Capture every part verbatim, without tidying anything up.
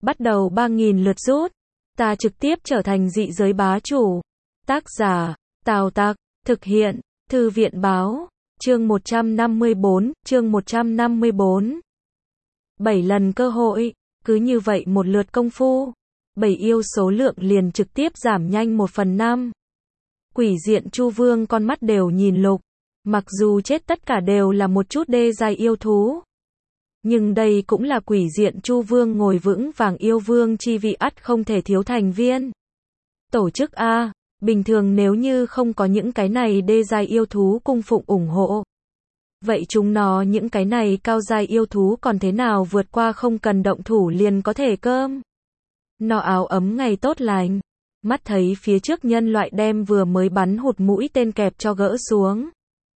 bắt đầu ba nghìn lượt rút. Ta trực tiếp trở thành dị giới bá chủ. Tác giả, Tào Tặc, thực hiện, Thư viện báo, chương một trăm năm mươi bốn, chương một trăm năm mươi bốn. bảy lần cơ hội, cứ như vậy một lượt công phu, bảy yêu số lượng liền trực tiếp giảm nhanh một phần năm. Quỷ diện Chu Vương con mắt đều nhìn lục, mặc dù chết tất cả đều là một chút đê giai yêu thú. Nhưng đây cũng là quỷ diện Chu Vương ngồi vững vàng yêu vương chi vị ắt không thể thiếu thành viên. Tổ chức A, bình thường nếu như không có những cái này đê giai yêu thú cung phụng ủng hộ. Vậy chúng nó những cái này cao giai yêu thú còn thế nào vượt qua không cần động thủ liền có thể cơm. No áo ấm ngày tốt lành. Mắt thấy phía trước nhân loại đem vừa mới bắn hụt mũi tên kẹp cho gỡ xuống.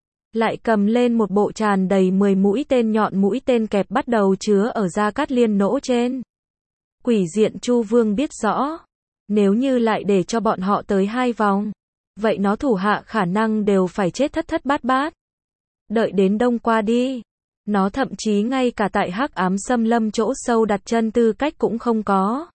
Lại cầm lên một bộ tràn đầy mười mũi tên nhọn mũi tên kẹp bắt đầu chứa ở Gia Cát Liên nỗ trên. Quỷ diện Chu Vương biết rõ, nếu như lại để cho bọn họ tới hai vòng, vậy nó thủ hạ khả năng đều phải chết thất thất bát bát. Đợi đến đông qua đi, nó thậm chí ngay cả tại hắc ám xâm lâm chỗ sâu đặt chân tư cách cũng không có.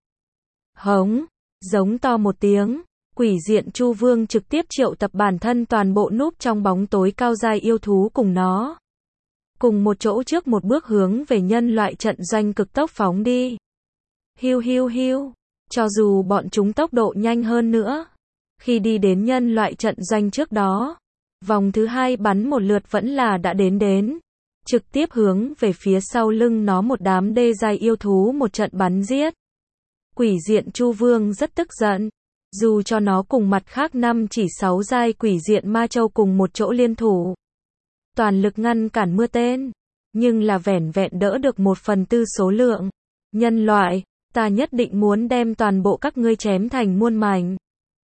Hống, giống to một tiếng. Quỷ diện Chu Vương trực tiếp triệu tập bản thân toàn bộ núp trong bóng tối cao giai yêu thú cùng nó. Cùng một chỗ trước một bước hướng về nhân loại trận doanh cực tốc phóng đi. Hiu hiu hiu, cho dù bọn chúng tốc độ nhanh hơn nữa. Khi đi đến nhân loại trận doanh trước đó, vòng thứ hai bắn một lượt vẫn là đã đến đến. Trực tiếp hướng về phía sau lưng nó một đám đê giai yêu thú một trận bắn giết. Quỷ diện Chu Vương rất tức giận. Dù cho nó cùng mặt khác năm chỉ sáu giai quỷ diện ma châu cùng một chỗ liên thủ. Toàn lực ngăn cản mưa tên. Nhưng là vẻn vẹn đỡ được một phần tư số lượng. Nhân loại, ta nhất định muốn đem toàn bộ các ngươi chém thành muôn mảnh.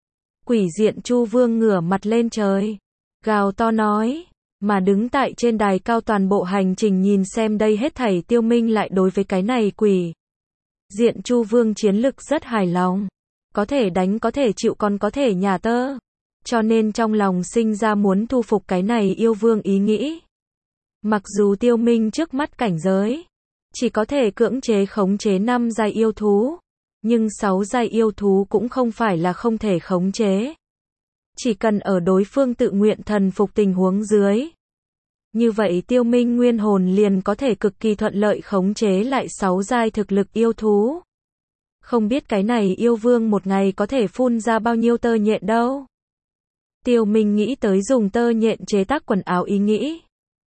Quỷ diện Chu Vương ngửa mặt lên trời. Gào to nói. Mà đứng tại trên đài cao toàn bộ hành trình nhìn xem đây hết thảy Tiêu Minh lại đối với cái này quỷ diện Chu Vương chiến lực rất hài lòng. Có thể đánh có thể chịu còn có thể nhả tơ. Cho nên trong lòng sinh ra muốn thu phục cái này yêu vương ý nghĩ. Mặc dù Tiêu Minh trước mắt cảnh giới chỉ có thể cưỡng chế khống chế năm giai yêu thú. Nhưng sáu giai yêu thú cũng không phải là không thể khống chế. Chỉ cần ở đối phương tự nguyện thần phục tình huống dưới. Như vậy Tiêu Minh nguyên hồn liền có thể cực kỳ thuận lợi khống chế lại sáu giai thực lực yêu thú. Không biết cái này yêu vương một ngày có thể phun ra bao nhiêu tơ nhện đâu. Tiêu Minh nghĩ tới dùng tơ nhện chế tác quần áo ý nghĩ.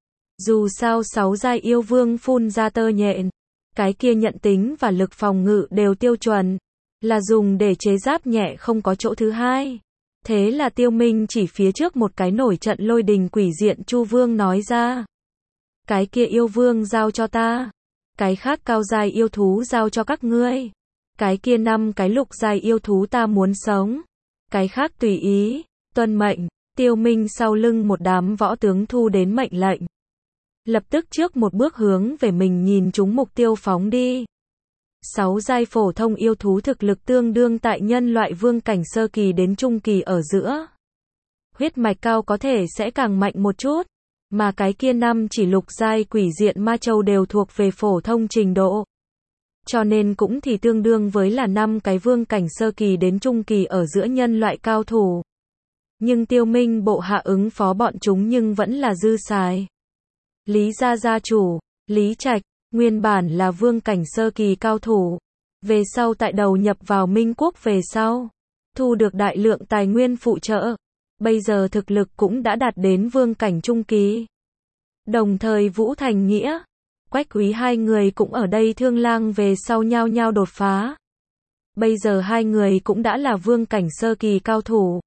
Dù sao sáu giai yêu vương phun ra tơ nhện, cái kia nhận tính và lực phòng ngự đều tiêu chuẩn, là dùng để chế giáp nhẹ không có chỗ thứ hai. Thế là Tiêu Minh chỉ phía trước một cái nổi trận lôi đình quỷ diện Chu Vương nói ra. Cái kia yêu vương giao cho ta. Cái khác cao giai yêu thú giao cho các ngươi. Cái kia năm cái lục giai yêu thú ta muốn sống. Cái khác tùy ý, tuân mệnh. Tiêu Minh sau lưng một đám võ tướng thu đến mệnh lệnh. Lập tức trước một bước hướng về mình nhìn chúng mục tiêu phóng đi. Sáu giai phổ thông yêu thú thực lực tương đương tại nhân loại vương cảnh sơ kỳ đến trung kỳ ở giữa. Huyết mạch cao có thể sẽ càng mạnh một chút. Mà cái kia năm chỉ lục giai quỷ diện ma châu đều thuộc về phổ thông trình độ. Cho nên cũng thì tương đương với là năm cái vương cảnh sơ kỳ đến trung kỳ ở giữa nhân loại cao thủ. Nhưng Tiêu Minh bộ hạ ứng phó bọn chúng nhưng vẫn là dư xài. Lý gia gia chủ, Lý Trạch, nguyên bản là vương cảnh sơ kỳ cao thủ. Về sau tại đầu nhập vào Minh Quốc về sau. Thu được đại lượng tài nguyên phụ trợ. Bây giờ thực lực cũng đã đạt đến vương cảnh trung kỳ. Đồng thời Vũ Thành Nghĩa, Quách Úy hai người cũng ở đây thương lang về sau nhau nhau đột phá. Bây giờ hai người cũng đã là vương cảnh sơ kỳ cao thủ.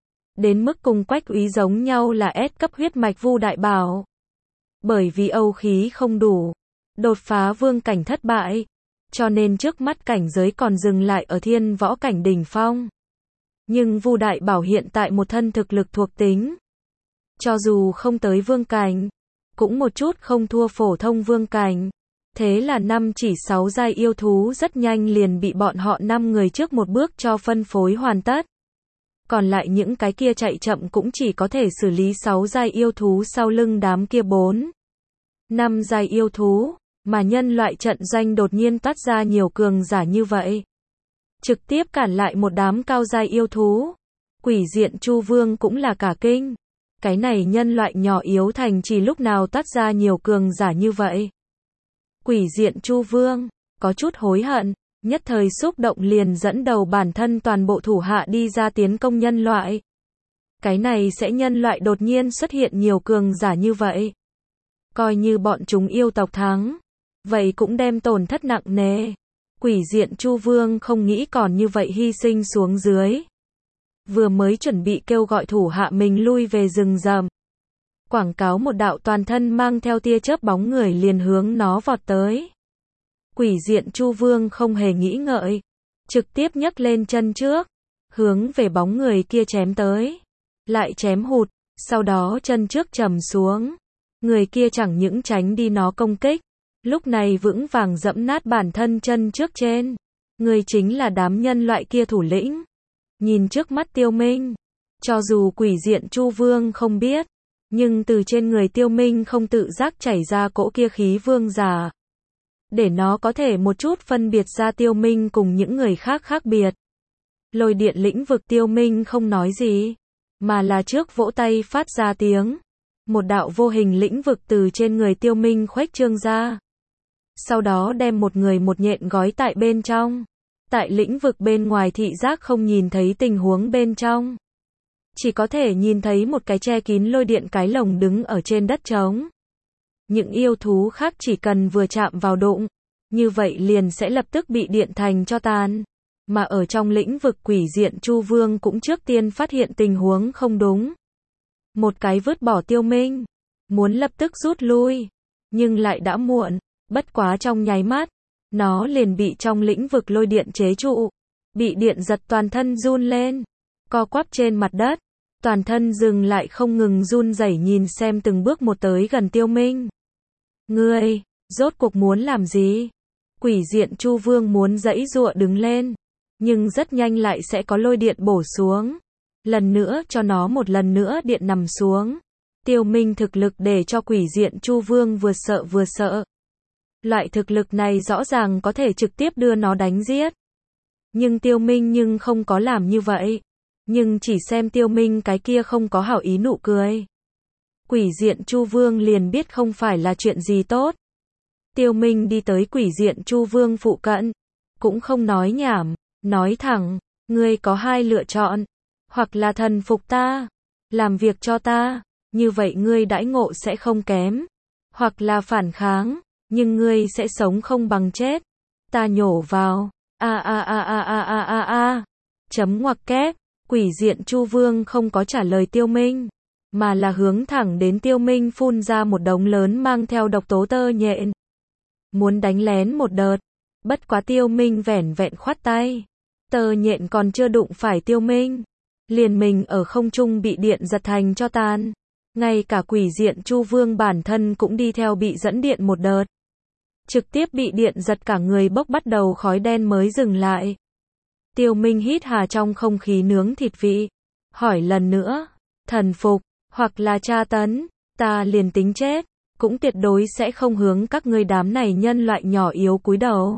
Đến mức cùng Quách Úy giống nhau là S cấp huyết mạch Vu Đại Bảo. Bởi vì âu khí không đủ, đột phá vương cảnh thất bại, cho nên trước mắt cảnh giới còn dừng lại ở thiên võ cảnh đỉnh phong. Nhưng Vu Đại Bảo hiện tại một thân thực lực thuộc tính. Cho dù không tới vương cảnh, cũng một chút không thua phổ thông vương cảnh. Thế là năm chỉ sáu giai yêu thú rất nhanh liền bị bọn họ năm người trước một bước cho phân phối hoàn tất. Còn lại những cái kia chạy chậm cũng chỉ có thể xử lý sáu giai yêu thú sau lưng đám kia bốn. Năm giai yêu thú. mà nhân loại trận doanh đột nhiên toát ra nhiều cường giả như vậy. Trực tiếp cản lại một đám cao giai yêu thú. Quỷ diện Chu Vương cũng là cả kinh. Cái này nhân loại nhỏ yếu thành chỉ lúc nào toát ra nhiều cường giả như vậy. Quỷ diện Chu Vương, có chút hối hận, nhất thời xúc động liền dẫn đầu bản thân toàn bộ thủ hạ đi ra tiến công nhân loại. Cái này sẽ nhân loại đột nhiên xuất hiện nhiều cường giả như vậy. Coi như bọn chúng yêu tộc thắng, vậy cũng đem tổn thất nặng nề. Quỷ diện Chu Vương không nghĩ còn như vậy hy sinh xuống dưới. Vừa mới chuẩn bị kêu gọi thủ hạ mình lui về rừng rậm. Quảng cáo một đạo toàn thân mang theo tia chớp bóng người liền hướng nó vọt tới. Quỷ diện Chu Vương không hề nghĩ ngợi, trực tiếp nhấc lên chân trước, hướng về bóng người kia chém tới. Lại chém hụt, sau đó chân trước trầm xuống. Người kia chẳng những tránh đi nó công kích, lúc này vững vàng dẫm nát bản thân chân trước trên. Người chính là đám nhân loại kia thủ lĩnh. Nhìn trước mắt Tiêu Minh, cho dù quỷ diện Chu Vương không biết, nhưng từ trên người Tiêu Minh không tự giác chảy ra cỗ kia khí vương giả. Để nó có thể một chút phân biệt ra Tiêu Minh cùng những người khác khác biệt. Lôi điện lĩnh vực Tiêu Minh không nói gì, mà là trước vỗ tay phát ra tiếng. Một đạo vô hình lĩnh vực từ trên người Tiêu Minh khuếch trương ra. Sau đó đem một người một nhện gói tại bên trong. Tại lĩnh vực bên ngoài thị giác không nhìn thấy tình huống bên trong. Chỉ có thể nhìn thấy một cái che kín lôi điện cái lồng đứng ở trên đất trống. Những yêu thú khác chỉ cần vừa chạm vào đụng, như vậy liền sẽ lập tức bị điện thành cho tàn. Mà ở trong lĩnh vực quỷ diện Chu Vương cũng trước tiên phát hiện tình huống không đúng. Một cái vứt bỏ Tiêu Minh, muốn lập tức rút lui, nhưng lại đã muộn, bất quá trong nháy mắt, nó liền bị trong lĩnh vực lôi điện chế trụ, bị điện giật toàn thân run lên, co quắp trên mặt đất, toàn thân dừng lại không ngừng run rẩy nhìn xem từng bước một tới gần Tiêu Minh. Ngươi, rốt cuộc muốn làm gì? Quỷ diện Chu Vương muốn giãy giụa đứng lên, nhưng rất nhanh lại sẽ có lôi điện bổ xuống. Lần nữa cho nó một lần nữa điện nằm xuống. Tiêu Minh thực lực để cho quỷ diện Chu Vương vừa sợ vừa sợ. Loại thực lực này rõ ràng có thể trực tiếp đưa nó đánh giết. Nhưng Tiêu Minh nhưng không có làm như vậy. Nhưng chỉ xem Tiêu Minh cái kia không có hảo ý nụ cười. Quỷ diện Chu Vương liền biết không phải là chuyện gì tốt. Tiêu Minh đi tới quỷ diện Chu Vương phụ cận. Cũng không nói nhảm, nói thẳng, ngươi có hai lựa chọn. Hoặc là thần phục ta, làm việc cho ta, như vậy ngươi đãi ngộ sẽ không kém. Hoặc là phản kháng, nhưng ngươi sẽ sống không bằng chết. Ta nhổ vào, a a a a a a a a, chấm ngoặc kép, quỷ diện Chu Vương không có trả lời Tiêu Minh, mà là hướng thẳng đến Tiêu Minh phun ra một đống lớn mang theo độc tố tơ nhện. Muốn đánh lén một đợt, bất quá Tiêu Minh vẻn vẹn khoát tay. Tơ nhện còn chưa đụng phải Tiêu Minh, liền mình ở không trung bị điện giật thành cho tàn. Ngay cả quỷ diện Chu Vương bản thân cũng đi theo bị dẫn điện một đợt. Trực tiếp bị điện giật cả người bốc bắt đầu khói đen mới dừng lại. Tiêu Minh hít hà trong không khí nướng thịt vị. Hỏi lần nữa, thần phục, hoặc là tra tấn, ta liền tính chết, cũng tuyệt đối sẽ không hướng các ngươi đám này nhân loại nhỏ yếu cúi đầu.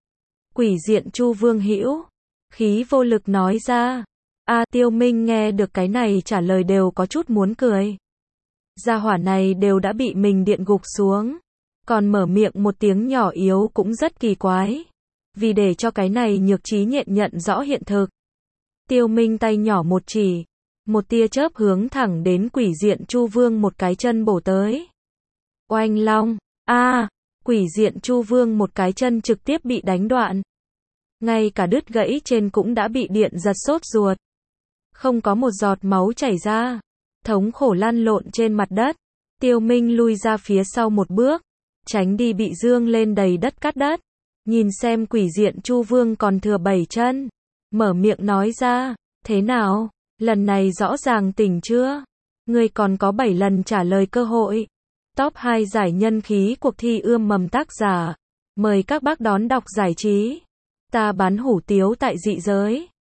Quỷ diện Chu Vương hữu khí vô lực nói ra. A Tiêu Minh nghe được cái này trả lời đều có chút muốn cười. Gia hỏa này đều đã bị mình điện gục xuống, còn mở miệng một tiếng nhỏ yếu cũng rất kỳ quái. Vì để cho cái này nhược trí nhện nhận rõ hiện thực. Tiêu Minh tay nhỏ một chỉ, một tia chớp hướng thẳng đến quỷ diện Chu Vương một cái chân bổ tới. Oanh long, a, quỷ diện Chu Vương một cái chân trực tiếp bị đánh đoạn. Ngay cả đứt gãy trên cũng đã bị điện giật sốt ruột. Không có một giọt máu chảy ra, thống khổ lăn lộn trên mặt đất. Tiêu Minh lui ra phía sau một bước, tránh đi bị dương lên đầy đất cát đất. Nhìn xem quỷ diện Chu Vương còn thừa bảy chân, mở miệng nói ra, thế nào, lần này rõ ràng tỉnh chưa? Ngươi còn có bảy lần trả lời cơ hội. Top hai giải nhân khí cuộc thi ươm mầm tác giả. Mời các bác đón đọc giải trí. Ta bán hủ tiếu tại dị giới.